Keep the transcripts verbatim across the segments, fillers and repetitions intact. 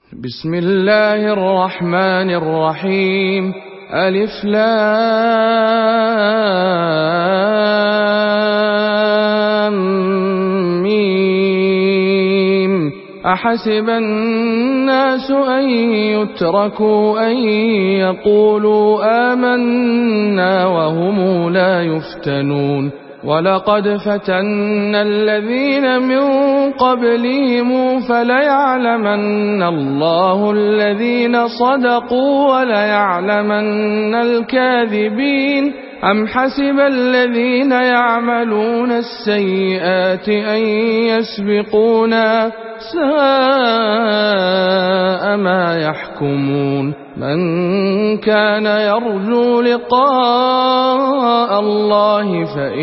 بسم الله الرحمن الرحيم. ألف لام ميم. أحسب الناس أن يتركوا أن يقولوا آمنا وهم لا يفتنون ولقد فتنا الذين من قبلهم فليعلمن الله الذين صدقوا وليعلمن الكاذبين. أم حسب الذين يعملون السيئات أن يسبقونا ساء ما يحكمون. من كان يرجو لقاء الله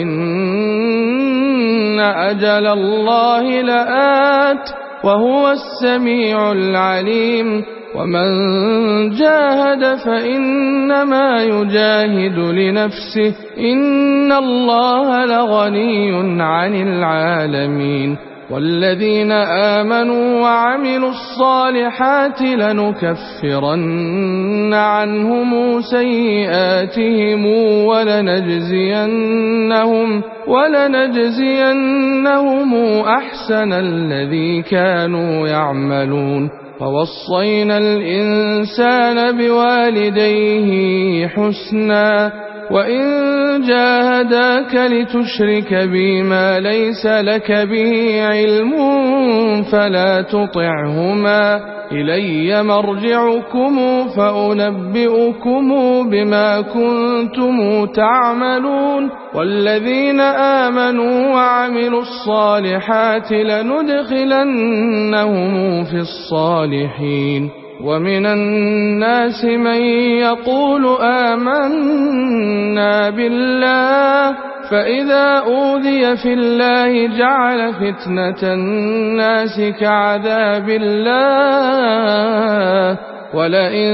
فإن أجل الله لآت وهو السميع العليم. ومن جاهد فإنما يجاهد لنفسه إن الله لغني عن العالمين. والذين آمنوا وعملوا الصالحات لنكفرن عنهم سيئاتهم ولنجزينهم ولنجزينهم أحسن الذي كانوا يعملون. ووصينا الإنسان بوالديه حسنا وإن جاهداك لتشرك بي ما ليس لك به علم فلا تطعهما إلي مرجعكم فأنبئكم بما كنتم تعملون. والذين آمنوا وعملوا الصالحات لندخلنهم في الصالحين. ومن الناس من يقول آمنا بالله فإذا أوذي في الله جعل فتنة الناس كعذاب الله ولئن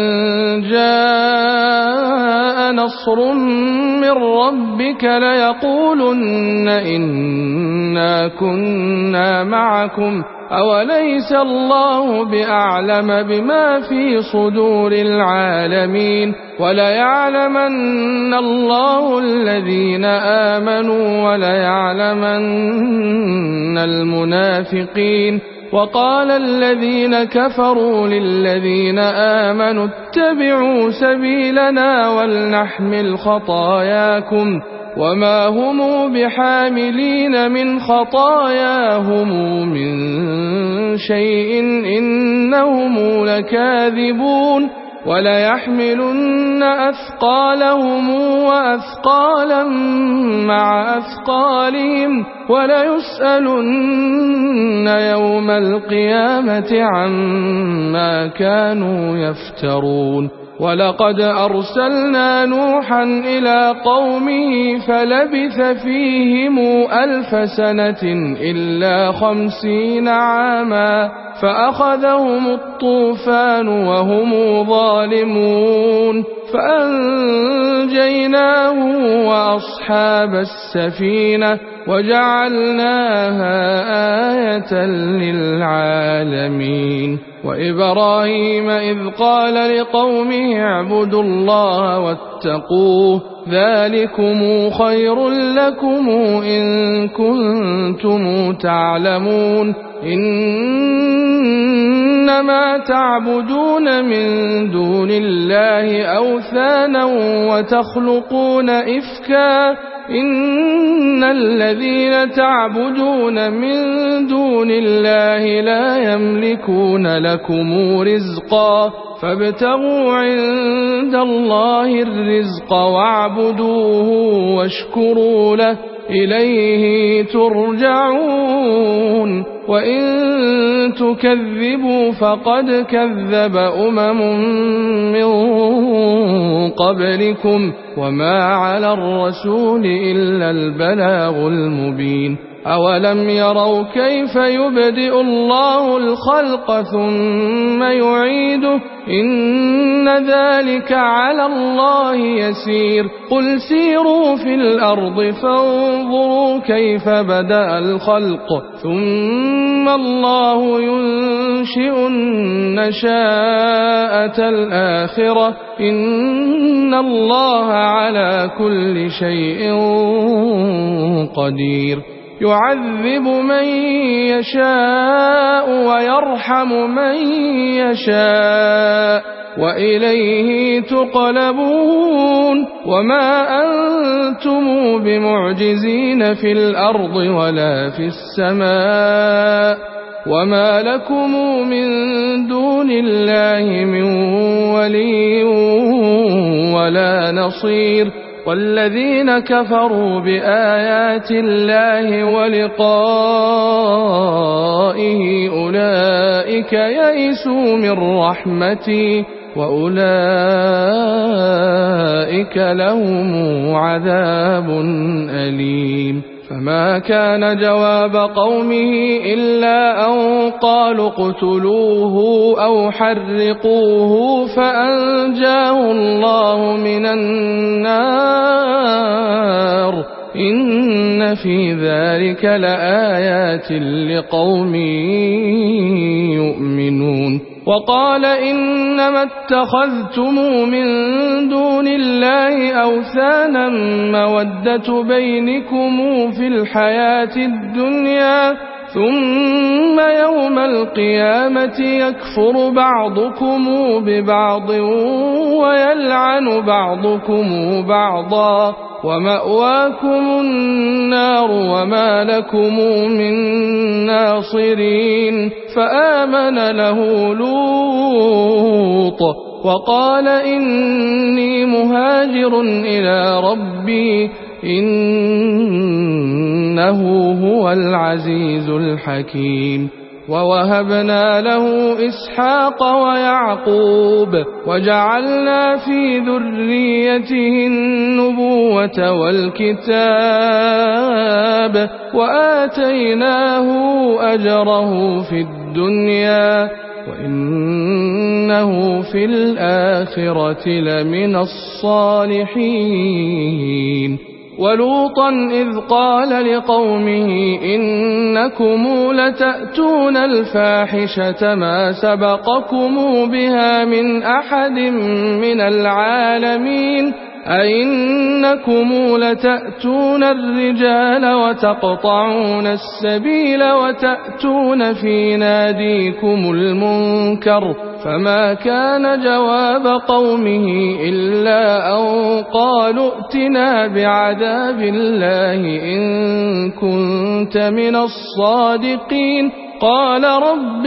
جاء نصر من ربك ليقولن إنا كنا معكم أوليس الله بأعلم بما في صدور العالمين. وليعلمن الله الذين آمنوا وليعلمن المنافقين. وقال الذين كفروا للذين آمنوا اتبعوا سبيلنا ولنحمل خطاياكم وما هم بحاملين من خطاياهم من شيء إنهم لكاذبون. وليحملن أثقالهم وأثقالا مع أثقالهم وليسألن يوم القيامة عما كانوا يفترون. ولقد أرسلنا نوحا إلى قومه فلبث فيهم ألف سنة إلا خمسين عاما فأخذهم الطوفان وهم ظالمون فأنجيناه وأصحاب السفينة وجعلناها آية للعالمين. وإبراهيم إذ قال لقومه اعبدوا الله واتقوه ذلكم خير لكم إن كنتم تعلمون. إنما تعبدون من دون الله أوثانا وتخلقون إفكا إن الذين تعبدون من دون الله لا يملكون لكم رزقا فابتغوا عند الله الرزق واعبدوه واشكروا له إليه ترجعون. وإن تكذبوا فقد كذب أمم من قبلكم وما على الرسول إلا البلاغ المبين. أولم يروا كيف يبدئ الله الخلق ثم يعيده إن ذلك على الله يسير. قل سيروا في الأرض فانظروا كيف بدأ الخلق ثم ثم الله ينشئ النشاءة الآخرة إن الله على كل شيء قدير يعذب من يشاء ويرحم من يشاء وإليه تقلبون وما أنتم بمعجزين في الأرض ولا في السماء وما لكم من دون الله من ولي ولا نصير والذين كفروا بآيات الله ولقائه أولئك يئسوا من رحمتي وأولئك لهم عذاب أليم فما كان جواب قومه إلا أن قالوا اقتلوه أو حرقوه فأنجاه الله من النار إن في ذلك لآيات لقوم يؤمنون وقال إنما اتخذتم من دون الله أوثانا مودة بينكم في الحياة الدنيا ثم يوم القيامة يكفر بعضكم ببعض ويلعن بعضكم بعضا ومأواكم النار وما لكم من ناصرين فآمن له لوط وقال إني مهاجر إلى ربي إنه هو العزيز الحكيم ووهبنا له إسحاق ويعقوب وجعلنا في ذريته النبوة والكتاب وآتيناه أجره في الدنيا وإنه في الآخرة لمن الصالحين ولوطا إذ قال لقومه إنكم لتأتون الفاحشة ما سبقكم بها من أحد من العالمين أئنكم لتأتون الرجال وتقطعون السبيل وتأتون في ناديكم المنكر فما كان جواب قومه إلا أن قالوا ائتنا بعذاب الله إن كنت من الصادقين قال رب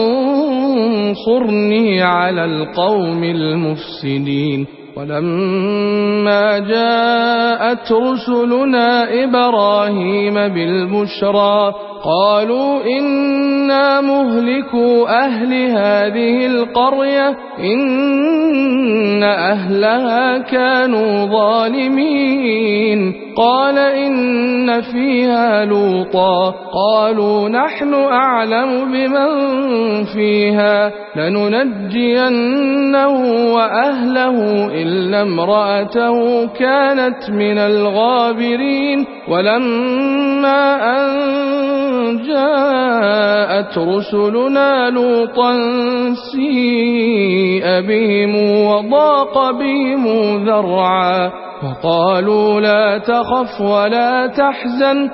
انصرني على القوم المفسدين ولما جاءت رسلنا إبراهيم بالبشرى قالوا إنا مهلكو أهل هذه القرية إن أهلها كانوا ظالمين قال إن فيها لوطا قالوا نحن أعلم بمن فيها لننجينه وأهله إلا امرأته كانت من الغابرين ولما أن جاءت رسلنا لوطا سيء بهم وضاق بهم ذرعا وقالوا لا تخف ولا تحزن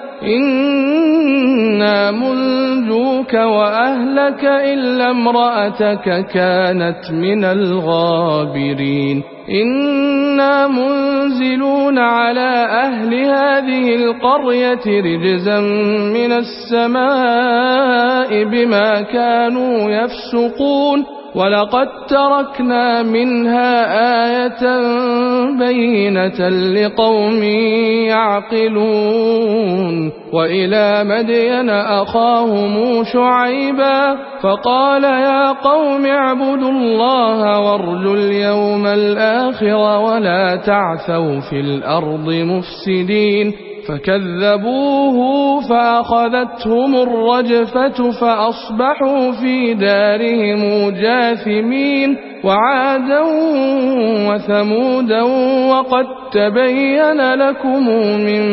إنا منجوك وأهلك إلا امرأتك كانت من الغابرين إنا منزلون على أهل هذه القرية رجزا من السماء بما كانوا يفسقون ولقد تركنا منها آية بينة لقوم يعقلون وإلى مدين أخاهم شعيبا فقال يا قوم اعبدوا الله وارجوا اليوم الآخر ولا تعثوا في الأرض مفسدين فكذبوه فأخذتهم الرجفة فأصبحوا في دارهم جاثمين وعادا وثمودا وقد تبين لكم من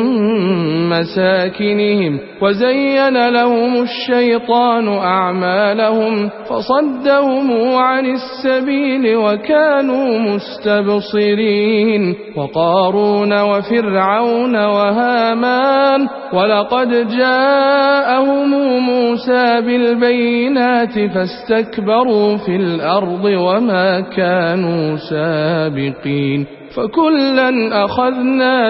مساكنهم وزين لهم الشيطان أعمالهم فصدهم عن السبيل وكانوا مستبصرين وقارون وفرعون وهامان ولقد جاءهم موسى بالبينات فاستكبروا في الأرض وما كانوا سابقين فكلا أخذنا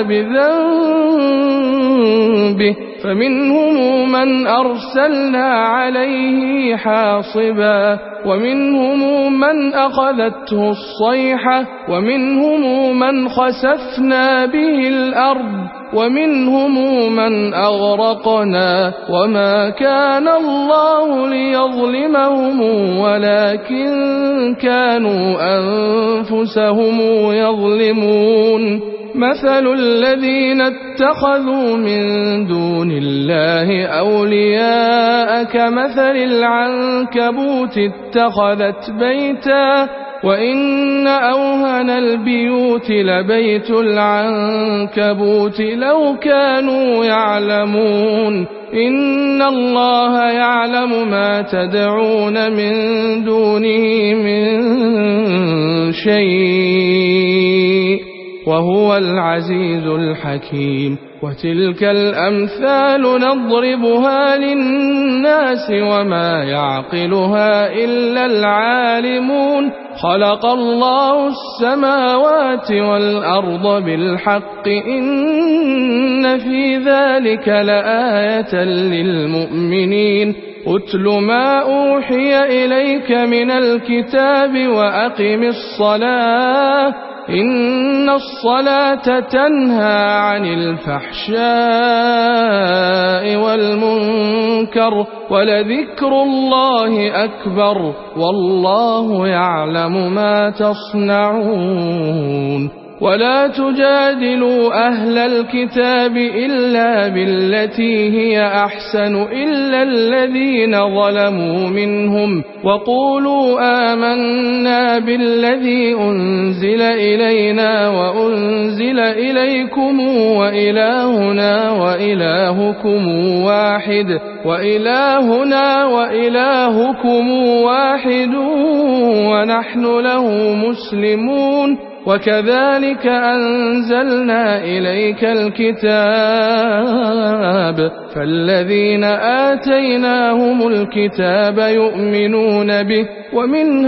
بذنبه فمنهم من أرسلنا عليه حاصبا ومنهم من أخذته الصيحة ومنهم من خسفنا به الأرض ومنهم من أغرقنا وما كان الله ليظلمهم ولكن كانوا أنفسهم يظلمون مثل الذين اتخذوا من دون الله أولياء كمثل العنكبوت اتخذت بيتا وإن أوهن البيوت لبيت العنكبوت لو كانوا يعلمون إن الله يعلم ما تدعون من دونه من شيء وهو العزيز الحكيم وتلك الأمثال نضربها للناس وما يعقلها إلا العالمون خلق الله السماوات والأرض بالحق إن في ذلك لآية للمؤمنين أتل ما أوحي إليك من الكتاب وأقم الصلاة إن الصلاة تنهى عن الفحشاء والمنكر ولذكر الله أكبر والله يعلم ما تصنعون ولا تجادلوا أهل الكتاب إلا بالتي هي أحسن إلا الذين ظلموا منهم وقولوا آمنا بالذي أنزل إلينا وأنزل إليكم وإلهنا وإلهكم واحد وإلهنا وإلهكم واحد ونحن له مسلمون وكذلك أنزلنا إليك الكتاب فالذين آتيناهم الكتاب يؤمنون به ومن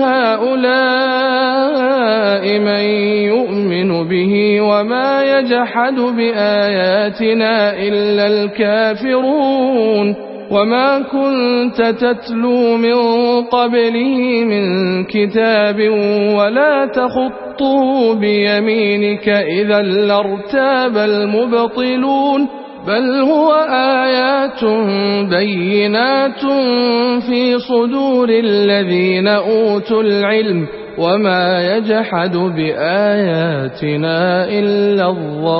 هؤلاء من يؤمن به وما يجحد بآياتنا إلا الكافرون وما كنت تتلو من قبله من كتاب ولا تخطه بيمينك إذا لارتاب المبطلون بل هو آيات بينات في صدور الذين أوتوا العلم وما يجحد بآياتنا إلا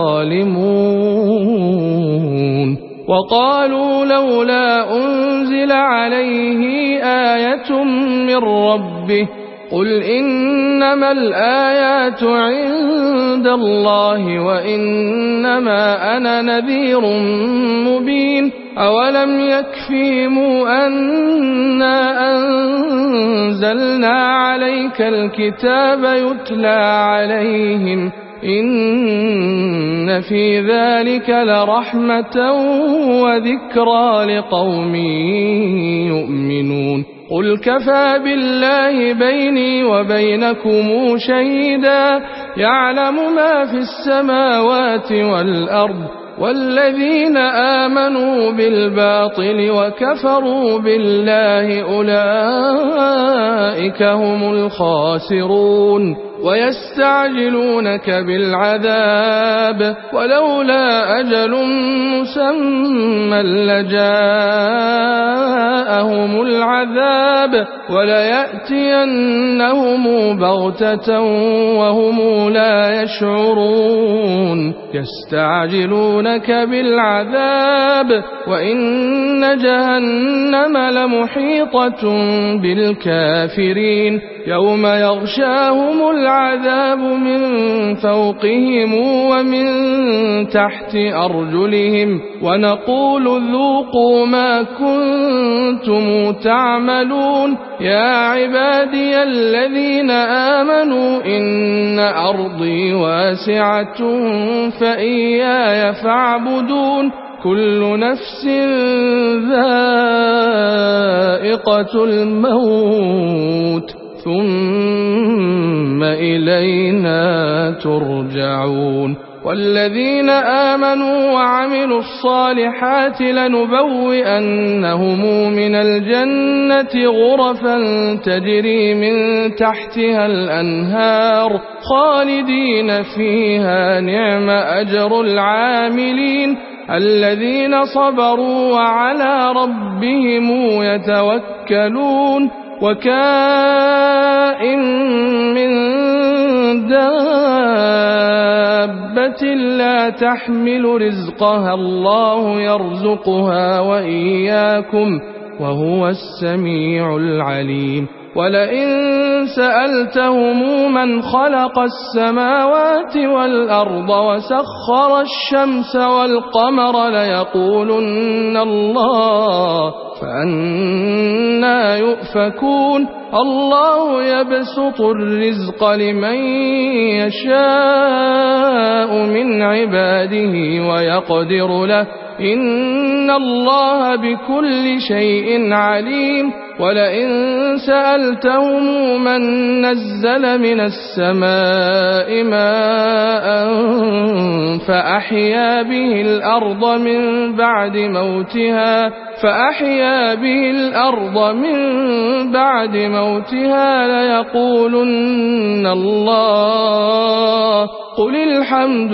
الظالمون وقالوا لولا أنزل عليه آية من ربه قل إنما الآيات عند الله وإنما أنا نذير مبين أولم يكفيهم أنا أنزلنا عليك الكتاب يتلى عليهم إن في ذلك لرحمة وذكرى لقوم يؤمنون قل كفى بالله بيني وبينكم شهيدا يعلم ما في السماوات والأرض والذين آمنوا بالباطل وكفروا بالله أولئك هم الخاسرون ويستعجلونك بالعذاب ولولا أجل مسمى لجاءهم العذاب وليأتينهم بغتة وهم لا يشعرون يستعجلونك بالعذاب وإن جهنم لمحيطة بالكافرين يوم يغشاهم العذاب من فوقهم ومن تحت أرجلهم ونقول ذوقوا ما كنتم تعملون يا عبادي الذين آمنوا إن أرضي واسعة فإياي فاعبدون كل نفس ذائقة الموت ثم إلينا ترجعون والذين آمنوا وعملوا الصالحات لنبوئنهم من الجنة غرفا تجري من تحتها الأنهار خالدين فيها نعم أجر العاملين الذين صبروا وعلى ربهم يتوكلون وكائن من دابة لا تحمل رزقها الله يرزقها وإياكم وهو السميع العليم ولئن سألتهم من خلق السماوات والأرض وسخر الشمس والقمر ليقولن الله فأنى يؤفكون الله يبسط الرزق لمن يشاء من عباده ويقدر له إن الله بكل شيء عليم ولئن سألتهم من نزل من السماء ماء فأحيا به الأرض من بعد موتها فأحيا به الأرض من بعد موتها ليقولن الله قل الحمد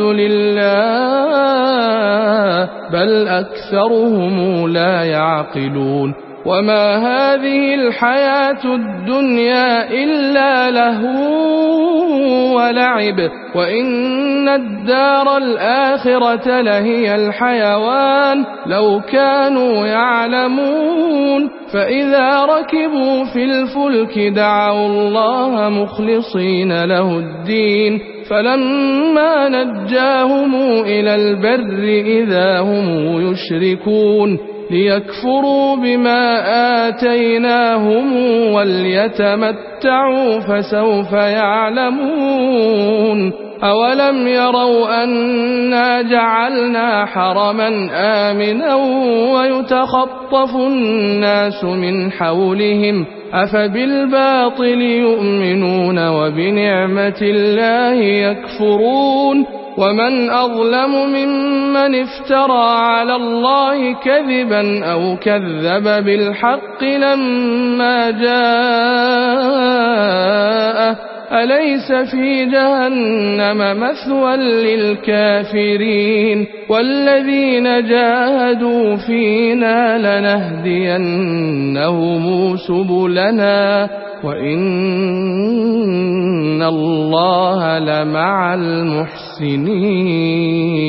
لله بل أكثرهم لا يعقلون وما هذه الحياة الدنيا إلا لهو ولعب وإن الدار الآخرة لهي الحيوان لو كانوا يعلمون فإذا ركبوا في الفلك دعوا الله مخلصين له الدين فلما نجاهم إلى البر إذا هم يشركون ليكفروا بما آتيناهم وليتمتعوا فسوف يعلمون أولم يروا أنا جعلنا حرما آمنا ويتخطف الناس من حولهم أفبالباطل يؤمنون وبنعمة الله يكفرون ومن أظلم ممن افترى على الله كذبا أو كذب بالحق لما جاءه أليس في جهنم مثوى للكافرين والذين جاهدوا فينا لنهدينهم سبلنا وإن الله لمع المحسنين.